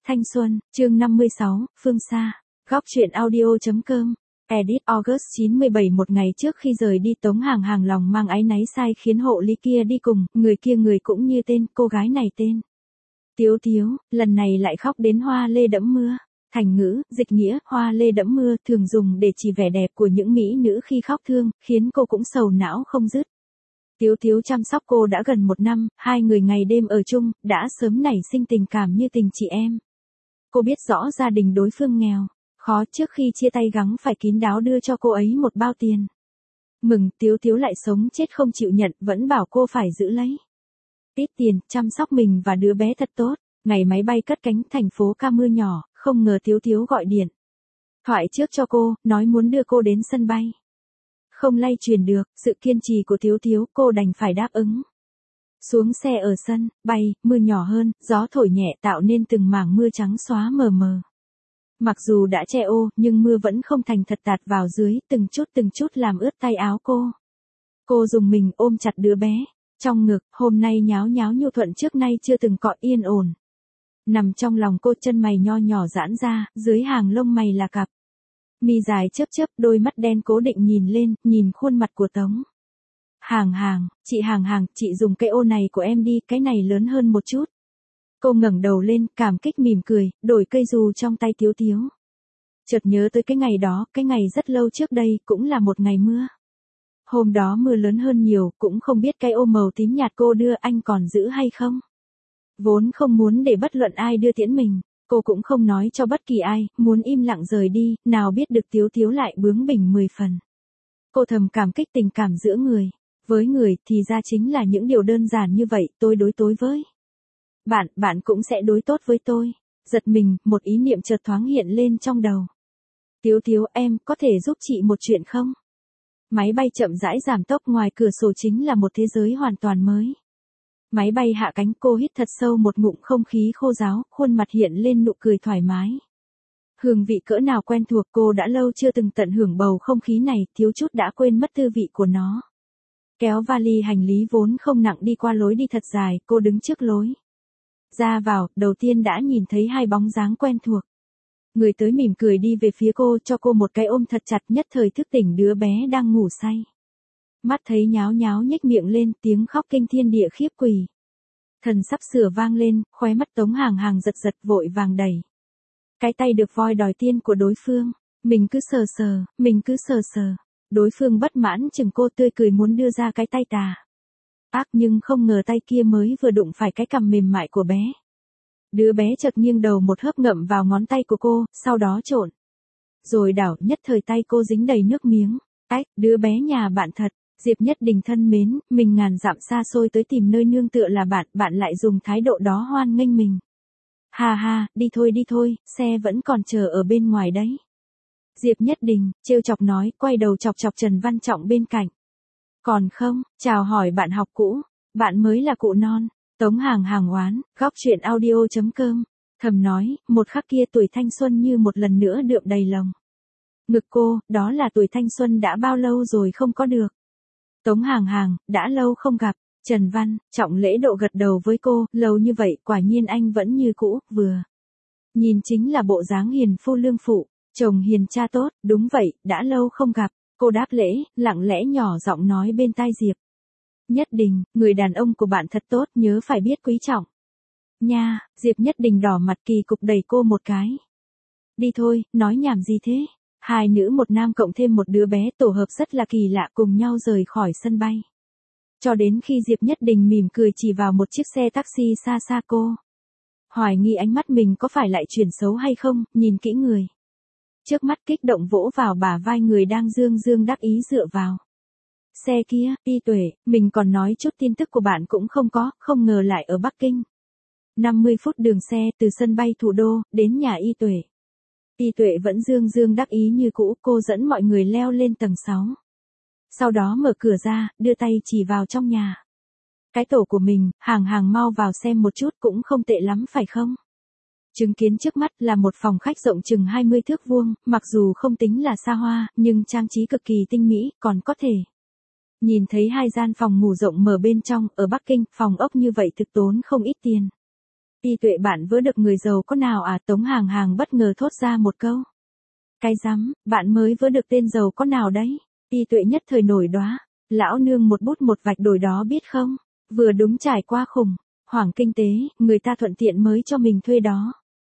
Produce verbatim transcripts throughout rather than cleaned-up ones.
Thanh xuân, chương năm mươi sáu, Phương xa. Góc truyện audio.com. Edit August chín mươi bảy. Một ngày trước khi rời đi, Tống Hàng Hàng lòng mang áy náy sai khiến hộ lý kia đi cùng, người kia người cũng như tên, cô gái này tên Tiếu Tiếu, lần này lại khóc đến hoa lê đẫm mưa. Thành ngữ, dịch nghĩa, hoa lê đẫm mưa thường dùng để chỉ vẻ đẹp của những mỹ nữ khi khóc thương, khiến cô cũng sầu não không dứt. Tiếu Tiếu chăm sóc cô đã gần một năm, hai người ngày đêm ở chung, đã sớm nảy sinh tình cảm như tình chị em. Cô biết rõ gia đình đối phương nghèo, khó, trước khi chia tay gắng phải kín đáo đưa cho cô ấy một bao tiền. Mừng, Tiếu Tiếu lại sống chết không chịu nhận, vẫn bảo cô phải giữ lấy ít tiền, chăm sóc mình và đứa bé thật tốt. Ngày máy bay cất cánh, thành phố ca mưa nhỏ, không ngờ Tiếu Tiếu gọi điện thoại trước cho cô, nói muốn đưa cô đến sân bay. Không lay truyền được, sự kiên trì của Tiếu Tiếu, cô đành phải đáp ứng. Xuống xe ở sân bay, mưa nhỏ hơn, gió thổi nhẹ tạo nên từng mảng mưa trắng xóa mờ mờ. Mặc dù đã che ô, nhưng mưa vẫn không thành thật tạt vào dưới, từng chút từng chút làm ướt tay áo cô. Cô dùng mình ôm chặt đứa bé trong ngực, hôm nay nháo nháo nhu thuận trước nay chưa từng cọ yên ổn. Nằm trong lòng cô, chân mày nho nhỏ giãn ra, dưới hàng lông mày là cặp mi dài chớp chớp, đôi mắt đen cố định nhìn lên, nhìn khuôn mặt của Tống Hàng Hàng. Chị Hàng Hàng, chị dùng cái ô này của em đi, cái này lớn hơn một chút. Cô ngẩng đầu lên, cảm kích mỉm cười, đổi cây dù trong tay Tiếu Tiếu. Chợt nhớ tới cái ngày đó, cái ngày rất lâu trước đây, cũng là một ngày mưa. Hôm đó mưa lớn hơn nhiều, cũng không biết cái ô màu tím nhạt cô đưa anh còn giữ hay không. Vốn không muốn để bất luận ai đưa tiễn mình, cô cũng không nói cho bất kỳ ai, muốn im lặng rời đi, nào biết được Tiếu Tiếu lại bướng bỉnh mười phần. Cô thầm cảm kích tình cảm giữa người với người, thì ra chính là những điều đơn giản như vậy, tôi đối tối với bạn, bạn cũng sẽ đối tốt với tôi. Giật mình, một ý niệm chợt thoáng hiện lên trong đầu. Tiếu Tiếu, em có thể giúp chị một chuyện không? Máy bay chậm rãi giảm tốc, ngoài cửa sổ chính là một thế giới hoàn toàn mới. Máy bay hạ cánh, cô hít thật sâu một ngụm không khí khô ráo, khuôn mặt hiện lên nụ cười thoải mái. Hương vị cỡ nào quen thuộc, cô đã lâu chưa từng tận hưởng bầu không khí này, thiếu chút đã quên mất tư vị của nó. Kéo vali hành lý vốn không nặng đi qua lối đi thật dài, cô đứng trước lối ra vào, đầu tiên đã nhìn thấy hai bóng dáng quen thuộc. Người tới mỉm cười đi về phía cô, cho cô một cái ôm thật chặt, nhất thời thức tỉnh đứa bé đang ngủ say. Mắt thấy nháo nháo nhếch miệng lên, tiếng khóc kinh thiên địa khiếp quỷ thần sắp sửa vang lên, khóe mắt Tống Hàng Hàng giật giật, vội vàng đẩy cái tay được voi đòi tiên của đối phương. Mình cứ sờ sờ, mình cứ sờ sờ. Đối phương bất mãn chừng cô, tươi cười muốn đưa ra cái tay tà ác, nhưng không ngờ tay kia mới vừa đụng phải cái cằm mềm mại của bé. Đứa bé chợt nghiêng đầu một hớp ngậm vào ngón tay của cô, sau đó trộn rồi đảo, nhất thời tay cô dính đầy nước miếng. Ách, đứa bé nhà bạn thật. Diệp Nhất Đình thân mến, mình ngàn dặm xa xôi tới tìm nơi nương tựa là bạn, bạn lại dùng thái độ đó hoan nghênh mình. Ha ha, đi thôi đi thôi, xe vẫn còn chờ ở bên ngoài đấy. Diệp Nhất Đình trêu chọc nói, quay đầu chọc chọc Trần Văn Trọng bên cạnh. Còn không, chào hỏi bạn học cũ, bạn mới là cụ non. Tống Hàng Hàng oán, góc truyện audio.com. Thầm nói, một khắc kia tuổi thanh xuân như một lần nữa đượm đầy lòng ngực cô, đó là tuổi thanh xuân đã bao lâu rồi không có được. Tống Hàng Hàng, đã lâu không gặp. Trần Văn Trọng lễ độ gật đầu với cô, lâu như vậy, quả nhiên anh vẫn như cũ, vừa nhìn chính là bộ dáng hiền phu lương phụ, chồng hiền cha tốt, đúng vậy, đã lâu không gặp. Cô đáp lễ, lặng lẽ nhỏ giọng nói bên tai Diệp Nhất Đình, người đàn ông của bạn thật tốt, nhớ phải biết quý trọng nha. Diệp Nhất Đình đỏ mặt kỳ cục đẩy cô một cái. Đi thôi, nói nhảm gì thế? Hai nữ một nam cộng thêm một đứa bé, tổ hợp rất là kỳ lạ, cùng nhau rời khỏi sân bay. Cho đến khi Diệp Nhất Đình mỉm cười chỉ vào một chiếc xe taxi xa xa, cô hoài nghi ánh mắt mình có phải lại chuyển xấu hay không, nhìn kỹ người trước mắt, kích động vỗ vào bả vai người đang dương dương đắc ý dựa vào xe kia. Y Tuệ, mình còn nói chút tin tức của bạn cũng không có, không ngờ lại ở Bắc Kinh. năm mươi phút đường xe, từ sân bay thủ đô, đến nhà Y Tuệ. Y Tuệ vẫn dương dương đắc ý như cũ, cô dẫn mọi người leo lên tầng sáu. Sau đó mở cửa ra, đưa tay chỉ vào trong nhà. Cái tổ của mình, Hàng Hàng mau vào xem một chút, cũng không tệ lắm phải không? Chứng kiến trước mắt là một phòng khách rộng chừng hai mươi thước vuông, mặc dù không tính là xa hoa, nhưng trang trí cực kỳ tinh mỹ, còn có thể nhìn thấy hai gian phòng ngủ rộng mở bên trong. Ở Bắc Kinh, phòng ốc như vậy thực tốn không ít tiền. Y Tuệ bạn vớ được người giàu có nào à? Tống Hàng Hàng bất ngờ thốt ra một câu. Cái rắm, bạn mới vớ được tên giàu có nào đấy? Y Tuệ nhất thời nổi đoá. Lão nương một bút một vạch đổi đó biết không? Vừa đúng trải qua khủng hoảng kinh tế, người ta thuận tiện mới cho mình thuê đó.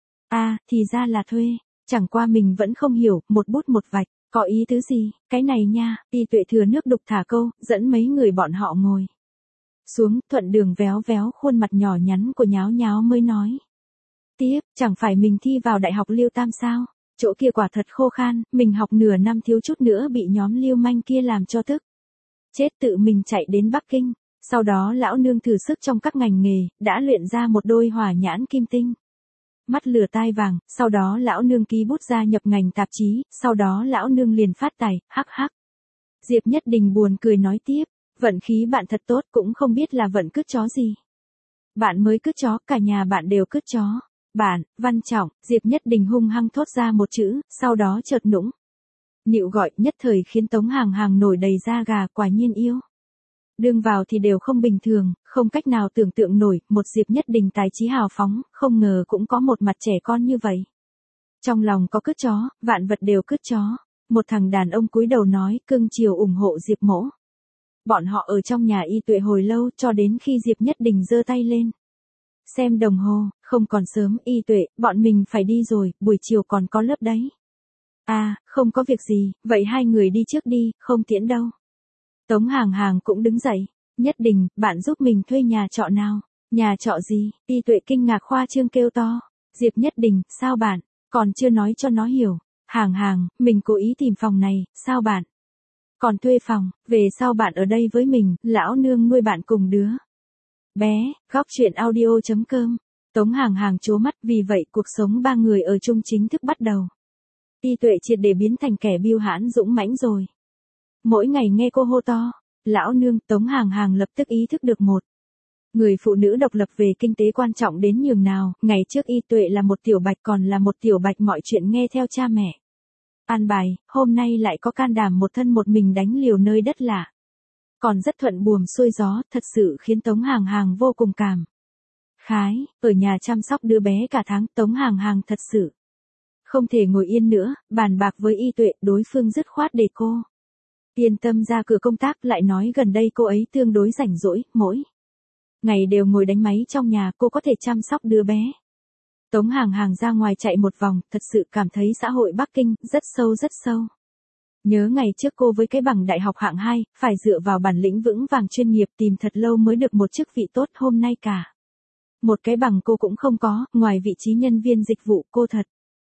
À, thì ra là thuê. Chẳng qua mình vẫn không hiểu, một bút một vạch, có ý tứ gì? Cái này nha. Y Tuệ thừa nước đục thả câu, dẫn mấy người bọn họ ngồi xuống. Thuận Đường véo véo khuôn mặt nhỏ nhắn của Nháo Nháo mới nói. Tiếp, chẳng phải mình thi vào đại học Liêu Tam sao? Chỗ kia quả thật khô khan, mình học nửa năm thiếu chút nữa bị nhóm liêu manh kia làm cho tức chết, tự mình chạy đến Bắc Kinh. Sau đó lão nương thử sức trong các ngành nghề, đã luyện ra một đôi hỏa nhãn kim tinh. Mắt lửa tai vàng, sau đó lão nương ký bút ra nhập ngành tạp chí, sau đó lão nương liền phát tài, hắc hắc. Diệp Nhất Đình buồn cười nói tiếp, vận khí bạn thật tốt, cũng không biết là vận cứt chó gì. Bạn mới cứt chó, cả nhà bạn đều cứt chó. Bạn, Văn Trọng, Diệp Nhất Đình hung hăng thốt ra một chữ, sau đó chợt nũng nịu gọi, nhất thời khiến Tống Hàng Hàng nổi đầy da gà, quả nhiên yêu đương vào thì đều không bình thường, không cách nào tưởng tượng nổi, một Diệp Nhất Đình tài trí hào phóng, không ngờ cũng có một mặt trẻ con như vậy. Trong lòng có cứt chó, vạn vật đều cứt chó. Một thằng đàn ông cúi đầu nói, cưng chiều ủng hộ Diệp mỗ. Bọn họ ở trong nhà Y Tuệ hồi lâu, cho đến khi Diệp Nhất Đình giơ tay lên xem đồng hồ, không còn sớm. Y Tuệ, bọn mình phải đi rồi, buổi chiều còn có lớp đấy. À, không có việc gì, vậy hai người đi trước đi, không tiễn đâu. Tống Hàng Hàng cũng đứng dậy. Nhất Đình, bạn giúp mình thuê nhà trọ nào? Nhà trọ gì? Y Tuệ kinh ngạc khoa trương kêu to. Diệp Nhất Đình, sao bạn? Còn chưa nói cho nó hiểu. Hàng Hàng, mình cố ý tìm phòng này, sao bạn? Còn thuê phòng, về sau bạn ở đây với mình, lão nương nuôi bạn cùng đứa bé. Góc truyện audio chấm com. Tống Hàng Hàng trố mắt, vì vậy cuộc sống ba người ở chung chính thức bắt đầu. Y Tuệ triệt để biến thành kẻ biêu hãn dũng mãnh rồi. Mỗi ngày nghe cô hô to, lão nương, Tống Hàng Hàng lập tức ý thức được một người phụ nữ độc lập về kinh tế quan trọng đến nhường nào. Ngày trước Y Tuệ là một tiểu bạch, còn là một tiểu bạch mọi chuyện nghe theo cha mẹ an bài, hôm nay lại có can đảm một thân một mình đánh liều nơi đất lạ. Còn rất thuận buồm xuôi gió, thật sự khiến Tống Hàng Hàng vô cùng cảm khái. Ở nhà chăm sóc đứa bé cả tháng, Tống Hàng Hàng thật sự không thể ngồi yên nữa, bàn bạc với Y Tuệ, đối phương dứt khoát để cô yên tâm ra cửa công tác, lại nói gần đây cô ấy tương đối rảnh rỗi, mỗi ngày đều ngồi đánh máy trong nhà, cô có thể chăm sóc đứa bé. Tống Hàng Hàng ra ngoài chạy một vòng, thật sự cảm thấy xã hội Bắc Kinh rất sâu rất sâu. Nhớ ngày trước cô với cái bằng đại học hạng hai, phải dựa vào bản lĩnh vững vàng chuyên nghiệp tìm thật lâu mới được một chức vị tốt, hôm nay cả một cái bằng cô cũng không có, ngoài vị trí nhân viên dịch vụ, cô thật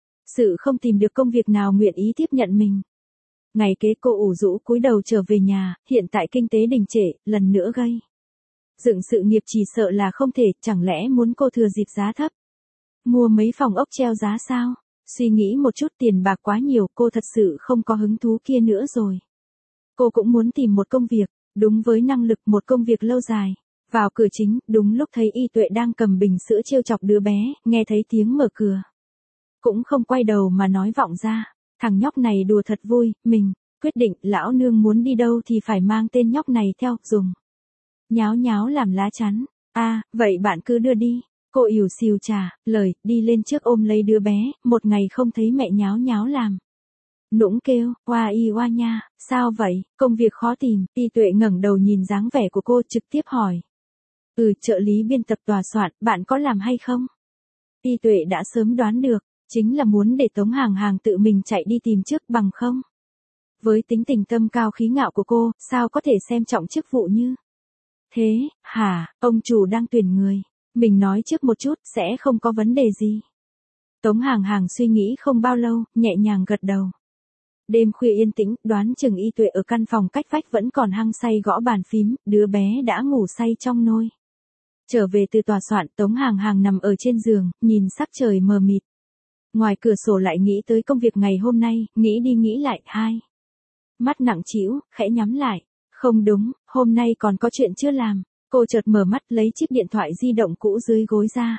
sự không tìm được công việc nào nguyện ý tiếp nhận mình. Ngày kế cô ủ rũ cúi đầu trở về nhà, hiện tại kinh tế đình trệ, lần nữa gây dựng sự nghiệp chỉ sợ là không thể, chẳng lẽ muốn cô thừa dịp giá thấp mua mấy phòng ốc treo giá sao? Suy nghĩ một chút, tiền bạc quá nhiều, cô thật sự không có hứng thú kia nữa rồi. Cô cũng muốn tìm một công việc, đúng với năng lực, một công việc lâu dài. Vào cửa chính, đúng lúc thấy Y Tuệ đang cầm bình sữa trêu chọc đứa bé, nghe thấy tiếng mở cửa. Cũng không quay đầu mà nói vọng ra, thằng nhóc này đùa thật vui, mình quyết định lão nương muốn đi đâu thì phải mang tên nhóc này theo, dùng Nháo Nháo làm lá chắn. À, vậy bạn cứ đưa đi. Cô ỉu xìu trả lời, đi lên trước ôm lấy đứa bé, một ngày không thấy mẹ Nháo Nháo làm nũng kêu, oa y oa nha, sao vậy, công việc khó tìm. Y Tuệ ngẩng đầu nhìn dáng vẻ của cô, trực tiếp hỏi. Ừ, trợ lý biên tập tòa soạn, bạn có làm hay không? Y Tuệ đã sớm đoán được, chính là muốn để Tống Hàng Hàng tự mình chạy đi tìm trước, bằng không. Với tính tình tâm cao khí ngạo của cô, sao có thể xem trọng chức vụ như thế, hả? Ông chủ đang tuyển người, mình nói trước một chút, sẽ không có vấn đề gì. Tống Hàng Hàng suy nghĩ không bao lâu, nhẹ nhàng gật đầu. Đêm khuya yên tĩnh, đoán chừng Y Tuệ ở căn phòng cách vách vẫn còn hăng say gõ bàn phím, đứa bé đã ngủ say trong nôi. Trở về từ tòa soạn, Tống Hàng Hàng nằm ở trên giường, nhìn sắc trời mờ mịt. Ngoài cửa sổ lại nghĩ tới công việc ngày hôm nay, nghĩ đi nghĩ lại, hai mắt nặng trĩu, khẽ nhắm lại. Không đúng, hôm nay còn có chuyện chưa làm. Cô chợt mở mắt, lấy chiếc điện thoại di động cũ dưới gối ra.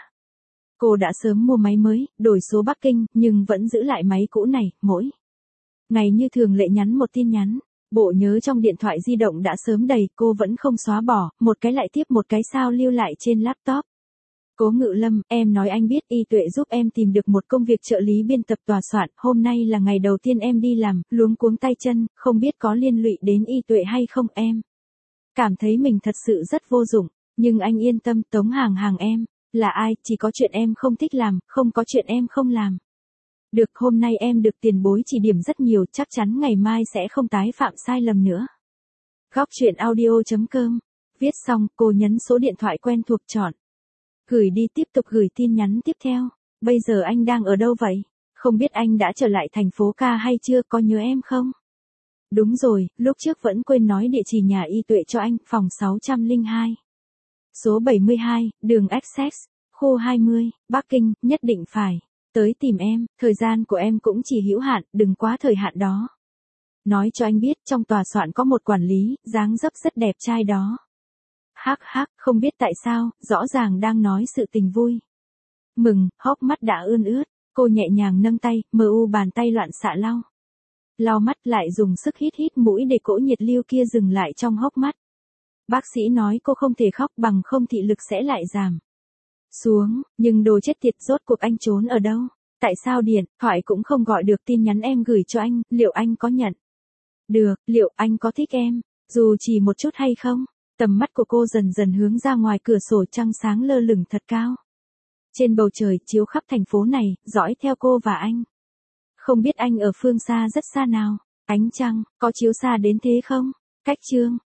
Cô đã sớm mua máy mới, đổi số Bắc Kinh, nhưng vẫn giữ lại máy cũ này, mỗi ngày như thường lệ nhắn một tin nhắn. Bộ nhớ trong điện thoại di động đã sớm đầy, cô vẫn không xóa bỏ, một cái lại tiếp một cái sao lưu lại trên laptop. Cố Ngự Lâm, em nói anh biết Y Tuệ giúp em tìm được một công việc trợ lý biên tập tòa soạn, hôm nay là ngày đầu tiên em đi làm, luống cuống tay chân, không biết có liên lụy đến Y Tuệ hay không em. Cảm thấy mình thật sự rất vô dụng, nhưng anh yên tâm, Tống Hàng Hàng em, là ai, chỉ có chuyện em không thích làm, không có chuyện em không làm. Được, hôm nay em được tiền bối chỉ điểm rất nhiều, chắc chắn ngày mai sẽ không tái phạm sai lầm nữa. Góc truyện audio chấm com. Viết xong, cô nhấn số điện thoại quen thuộc chọn. Gửi đi, tiếp tục gửi tin nhắn tiếp theo. Bây giờ anh đang ở đâu vậy? Không biết anh đã trở lại thành phố ca hay chưa, có nhớ em không? Đúng rồi, lúc trước vẫn quên nói địa chỉ nhà Y Tuệ cho anh, phòng sáu không hai. Số bảy mươi hai, đường Essex, khu hai mươi, Bắc Kinh, nhất định phải tới tìm em, thời gian của em cũng chỉ hữu hạn, đừng quá thời hạn đó. Nói cho anh biết, trong tòa soạn có một quản lý, dáng dấp rất đẹp trai đó. Hắc hắc, không biết tại sao, rõ ràng đang nói sự tình vui. Mừng, hốc mắt đã ươn ướt, cô nhẹ nhàng nâng tay, mờ u bàn tay loạn xạ lau. Lau mắt lại dùng sức hít hít mũi để cỗ nhiệt lưu kia dừng lại trong hốc mắt. Bác sĩ nói cô không thể khóc, bằng không thị lực sẽ lại giảm xuống, nhưng đồ chết tiệt, rốt cuộc anh trốn ở đâu? Tại sao điện thoại cũng không gọi được, tin nhắn em gửi cho anh, liệu anh có nhận được, liệu anh có thích em, dù chỉ một chút hay không? Tầm mắt của cô dần dần hướng ra ngoài cửa sổ, trăng sáng lơ lửng thật cao. Trên bầu trời, chiếu khắp thành phố này, dõi theo cô và anh. Không biết anh ở phương xa rất xa nào, ánh trăng, có chiếu xa đến thế không? Cách chương